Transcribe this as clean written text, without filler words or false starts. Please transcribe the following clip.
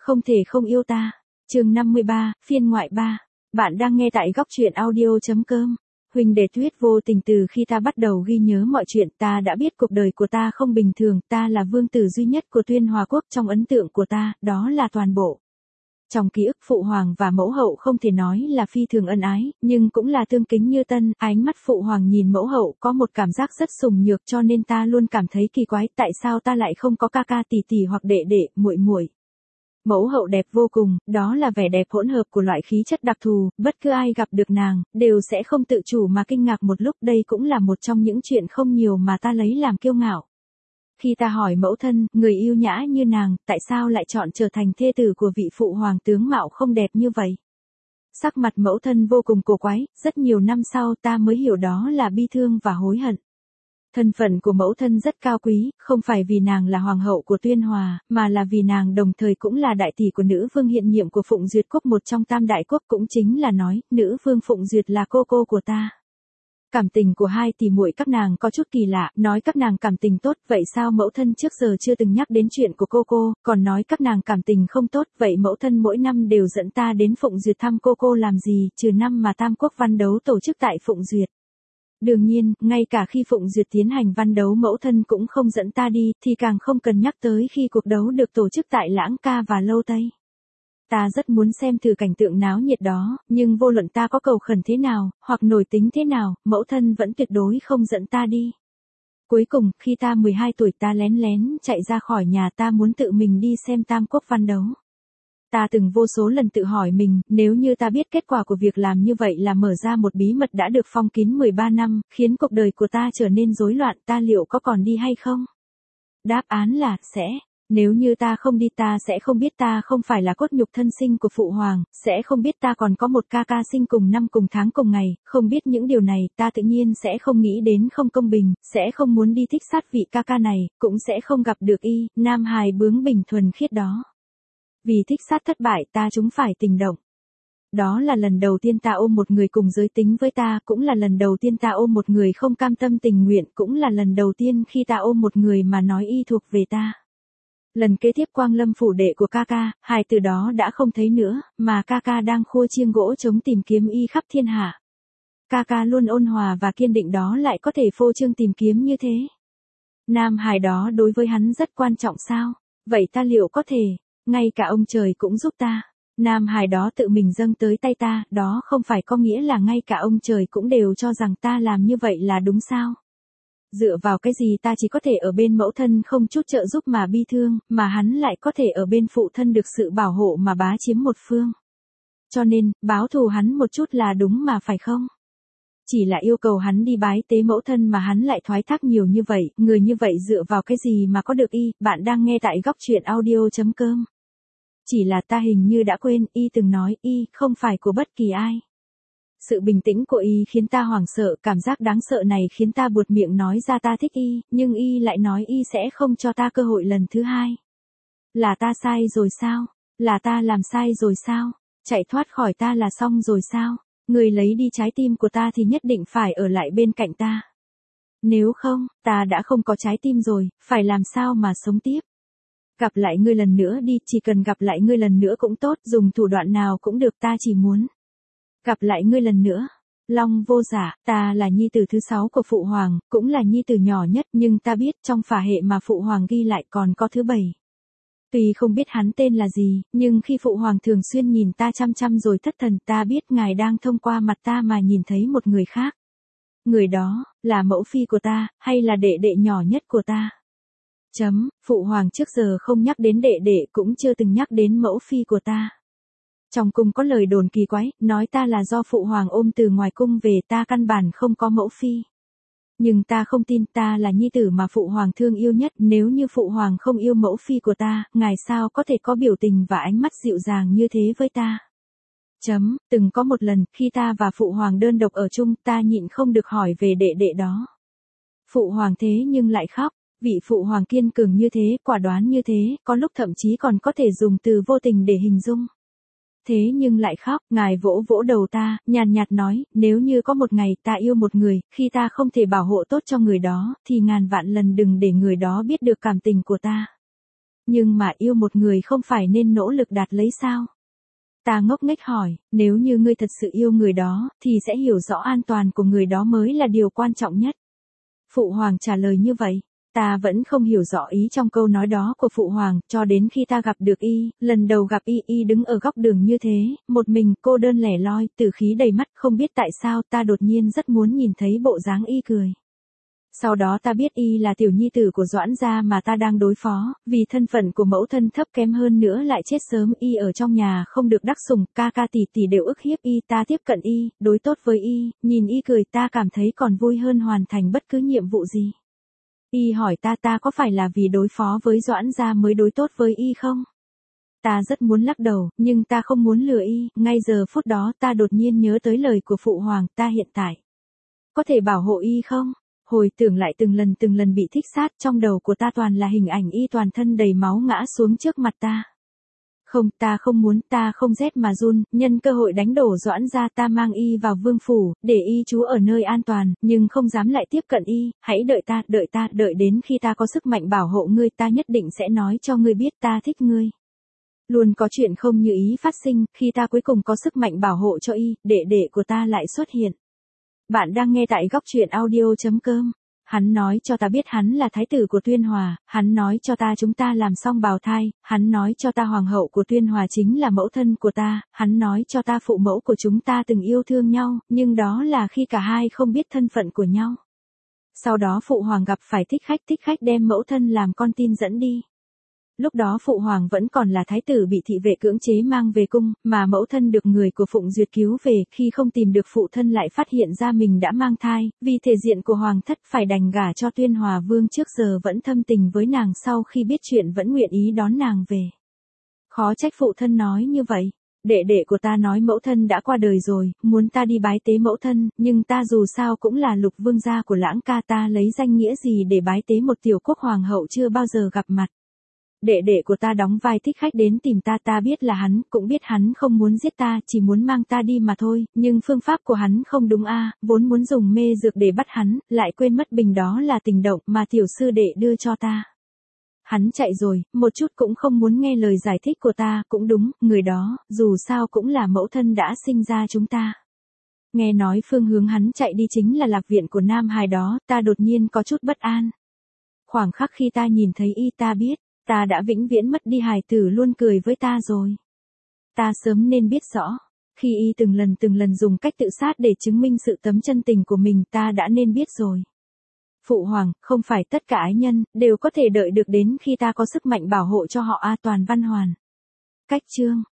Không thể không yêu ta. Chương 53, phiên ngoại 3. Bạn đang nghe tại góc truyện audio.com. Huynh đệ Tuyết vô tình từ khi ta bắt đầu ghi nhớ mọi chuyện, ta đã biết cuộc đời của ta không bình thường, ta là vương tử duy nhất của Tuyên Hòa quốc, trong ấn tượng của ta, đó là toàn bộ. Trong ký ức, phụ hoàng và mẫu hậu không thể nói là phi thường ân ái, nhưng cũng là tương kính như tân. Ánh mắt phụ hoàng nhìn mẫu hậu có một cảm giác rất sùng nhược, cho nên ta luôn cảm thấy kỳ quái, tại sao ta lại không có ca ca, tỷ tỷ hoặc đệ đệ, muội muội. Mẫu hậu đẹp vô cùng, đó là vẻ đẹp hỗn hợp của loại khí chất đặc thù, bất cứ ai gặp được nàng, đều sẽ không tự chủ mà kinh ngạc một lúc. Đây cũng là một trong những chuyện không nhiều mà ta lấy làm kiêu ngạo. Khi ta hỏi mẫu thân, người yêu nhã như nàng, tại sao lại chọn trở thành thê tử của vị phụ hoàng tướng mạo không đẹp như vậy? Sắc mặt mẫu thân vô cùng cổ quái, rất nhiều năm sau ta mới hiểu đó là bi thương và hối hận. Thân phận của mẫu thân rất cao quý, không phải vì nàng là hoàng hậu của Tuyên Hòa, mà là vì nàng đồng thời cũng là đại tỷ của nữ vương hiện nhiệm của Phụng Duyệt quốc, một trong tam đại quốc, cũng chính là nói, nữ vương Phụng Duyệt là cô của ta. Cảm tình của hai tỷ muội các nàng có chút kỳ lạ, nói các nàng cảm tình tốt, vậy sao mẫu thân trước giờ chưa từng nhắc đến chuyện của cô, còn nói các nàng cảm tình không tốt, vậy mẫu thân mỗi năm đều dẫn ta đến Phụng Duyệt thăm cô làm gì, trừ năm mà Tam Quốc văn đấu tổ chức tại Phụng Duyệt. Đương nhiên, ngay cả khi Phụng Duyệt tiến hành văn đấu mẫu thân cũng không dẫn ta đi, thì càng không cần nhắc tới khi cuộc đấu được tổ chức tại Lãng Ca và Lâu Tây. Ta rất muốn xem thử cảnh tượng náo nhiệt đó, nhưng vô luận ta có cầu khẩn thế nào, hoặc nổi tính thế nào, mẫu thân vẫn tuyệt đối không dẫn ta đi. Cuối cùng, khi ta 12 tuổi ta lén lén chạy ra khỏi nhà, ta muốn tự mình đi xem Tam Quốc văn đấu. Ta từng vô số lần tự hỏi mình, nếu như ta biết kết quả của việc làm như vậy là mở ra một bí mật đã được phong kín 13 năm, khiến cuộc đời của ta trở nên rối loạn, ta liệu có còn đi hay không? Đáp án là, sẽ. Nếu như ta không đi, ta sẽ không biết ta không phải là cốt nhục thân sinh của phụ hoàng, sẽ không biết ta còn có một ca ca sinh cùng năm cùng tháng cùng ngày, không biết những điều này, ta tự nhiên sẽ không nghĩ đến không công bình, sẽ không muốn đi thích sát vị ca ca này, cũng sẽ không gặp được y, nam hài bướng bỉnh thuần khiết đó. Vì thích sát thất bại, ta chúng phải tình động. Đó là lần đầu tiên ta ôm một người cùng giới tính với ta, cũng là lần đầu tiên ta ôm một người không cam tâm tình nguyện, cũng là lần đầu tiên khi ta ôm một người mà nói y thuộc về ta. Lần kế tiếp quang lâm phủ đệ của ca ca, hai từ đó đã không thấy nữa, mà ca ca đang khua chiêng gỗ trống tìm kiếm y khắp thiên hạ. Ca ca luôn ôn hòa và kiên định, đó lại có thể phô trương tìm kiếm như thế. Nam hài đó đối với hắn rất quan trọng sao? Vậy ta liệu có thể, ngay cả ông trời cũng giúp ta. Nam hài đó tự mình dâng tới tay ta, đó không phải có nghĩa là ngay cả ông trời cũng đều cho rằng ta làm như vậy là đúng sao? Dựa vào cái gì ta chỉ có thể ở bên mẫu thân không chút trợ giúp mà bi thương, mà hắn lại có thể ở bên phụ thân được sự bảo hộ mà bá chiếm một phương. Cho nên, báo thù hắn một chút là đúng mà phải không? Chỉ là yêu cầu hắn đi bái tế mẫu thân mà hắn lại thoái thác nhiều như vậy, người như vậy dựa vào cái gì mà có được y. Bạn đang nghe tại góc truyện audio.com. Chỉ là ta hình như đã quên, y từng nói y không phải của bất kỳ ai. Sự bình tĩnh của y khiến ta hoảng sợ, cảm giác đáng sợ này khiến ta buột miệng nói ra ta thích y, nhưng y lại nói y sẽ không cho ta cơ hội lần thứ hai. Là ta sai rồi sao? Là ta làm sai rồi sao? Chạy thoát khỏi ta là xong rồi sao? Người lấy đi trái tim của ta thì nhất định phải ở lại bên cạnh ta. Nếu không, ta đã không có trái tim rồi, phải làm sao mà sống tiếp? Gặp lại ngươi lần nữa đi, chỉ cần gặp lại ngươi lần nữa cũng tốt, dùng thủ đoạn nào cũng được, ta chỉ muốn gặp lại ngươi lần nữa. Long Vô Giả, ta là nhi tử thứ 6 của phụ hoàng, cũng là nhi tử nhỏ nhất, nhưng ta biết trong phả hệ mà phụ hoàng ghi lại còn có thứ 7. Tuy không biết hắn tên là gì, nhưng khi phụ hoàng thường xuyên nhìn ta chăm chăm rồi thất thần, ta biết ngài đang thông qua mặt ta mà nhìn thấy một người khác. Người đó, là mẫu phi của ta, hay là đệ đệ nhỏ nhất của ta? Phụ hoàng trước giờ không nhắc đến đệ đệ, cũng chưa từng nhắc đến mẫu phi của ta. Trong cung có lời đồn kỳ quái, nói ta là do phụ hoàng ôm từ ngoài cung về, ta căn bản không có mẫu phi. Nhưng ta không tin, ta là nhi tử mà phụ hoàng thương yêu nhất, nếu như phụ hoàng không yêu mẫu phi của ta, ngài sao có thể có biểu tình và ánh mắt dịu dàng như thế với ta. Từng có một lần, khi ta và phụ hoàng đơn độc ở chung, ta nhịn không được hỏi về đệ đệ đó. Phụ hoàng thế nhưng lại khóc. Vị phụ hoàng kiên cường như thế, quả đoán như thế, có lúc thậm chí còn có thể dùng từ vô tình để hình dung. Thế nhưng lại khóc, ngài vỗ vỗ đầu ta, nhàn nhạt nói, nếu như có một ngày ta yêu một người, khi ta không thể bảo hộ tốt cho người đó, thì ngàn vạn lần đừng để người đó biết được cảm tình của ta. nhưng mà yêu một người không phải nên nỗ lực đạt lấy sao? Ta ngốc nghếch hỏi, nếu như ngươi thật sự yêu người đó, thì sẽ hiểu rõ an toàn của người đó mới là điều quan trọng nhất. Phụ hoàng trả lời như vậy. Ta vẫn không hiểu rõ ý trong câu nói đó của Phụ hoàng, cho đến khi ta gặp được y, lần đầu gặp y đứng ở góc đường như thế, một mình, cô đơn lẻ loi, tử khí đầy mắt, không biết tại sao ta đột nhiên rất muốn nhìn thấy bộ dáng y cười. Sau đó ta biết y là tiểu nhi tử của Doãn gia mà ta đang đối phó, vì thân phận của mẫu thân thấp kém hơn nữa lại chết sớm, y ở trong nhà không được đắc sủng, ca ca tỷ tỷ đều ức hiếp y, ta tiếp cận y, đối tốt với y, nhìn y cười ta cảm thấy còn vui hơn hoàn thành bất cứ nhiệm vụ gì. Y hỏi ta có phải là vì đối phó với Doãn gia mới đối tốt với y không? Ta rất muốn lắc đầu, nhưng ta không muốn lừa y, ngay giờ phút đó ta đột nhiên nhớ tới lời của Phụ hoàng, ta hiện tại có thể bảo hộ y không? Hồi tưởng lại từng lần bị thích sát, trong đầu của ta toàn là hình ảnh y toàn thân đầy máu ngã xuống trước mặt ta. Không, ta không muốn, ta không rét mà run, nhân cơ hội đánh đổ Doãn gia ta mang y vào vương phủ, để y trú ở nơi an toàn, nhưng không dám lại tiếp cận y, hãy đợi đến khi ta có sức mạnh bảo hộ ngươi, ta nhất định sẽ nói cho ngươi biết ta thích ngươi. Luôn có chuyện không như ý phát sinh, khi ta cuối cùng có sức mạnh bảo hộ cho y, đệ đệ của ta lại xuất hiện. Bạn đang nghe tại góc truyện audio.com. Hắn nói cho ta biết hắn là thái tử của Tuyên Hòa, hắn nói cho ta chúng ta làm xong bào thai, hắn nói cho ta hoàng hậu của Tuyên Hòa chính là mẫu thân của ta, hắn nói cho ta phụ mẫu của chúng ta từng yêu thương nhau, nhưng đó là khi cả hai không biết thân phận của nhau. Sau đó phụ hoàng gặp phải thích khách đem mẫu thân làm con tin dẫn đi. Lúc đó Phụ hoàng vẫn còn là thái tử bị thị vệ cưỡng chế mang về cung, mà mẫu thân được người của Phụng Duyệt cứu về, khi không tìm được phụ thân lại phát hiện ra mình đã mang thai, vì thể diện của hoàng thất phải đành gả cho Tuyên Hòa vương, trước giờ vẫn thâm tình với nàng, sau khi biết chuyện vẫn nguyện ý đón nàng về. Khó trách phụ thân nói như vậy. Đệ đệ của ta nói mẫu thân đã qua đời rồi, muốn ta đi bái tế mẫu thân, nhưng ta dù sao cũng là Lục vương gia của Lãng ca, ta lấy danh nghĩa gì để bái tế một tiểu quốc hoàng hậu chưa bao giờ gặp mặt. Đệ đệ của ta đóng vai thích khách đến tìm ta, ta biết là hắn, cũng biết hắn không muốn giết ta, chỉ muốn mang ta đi mà thôi, nhưng phương pháp của hắn không đúng vốn muốn dùng mê dược để bắt hắn, lại quên mất bình đó là tình động mà tiểu sư đệ đưa cho ta. Hắn chạy rồi, một chút cũng không muốn nghe lời giải thích của ta, cũng đúng, người đó, dù sao cũng là mẫu thân đã sinh ra chúng ta. Nghe nói phương hướng hắn chạy đi chính là lạc viện của Nam Hải đó, ta đột nhiên có chút bất an. Khoảng khắc khi ta nhìn thấy y ta biết, ta đã vĩnh viễn mất đi hài tử luôn cười với ta rồi. Ta sớm nên biết rõ, khi y từng lần dùng cách tự sát để chứng minh sự tấm chân tình của mình, ta đã nên biết rồi. Phụ hoàng, không phải tất cả ái nhân đều có thể đợi được đến khi ta có sức mạnh bảo hộ cho họ. Toàn Văn Hoàn. Cách chương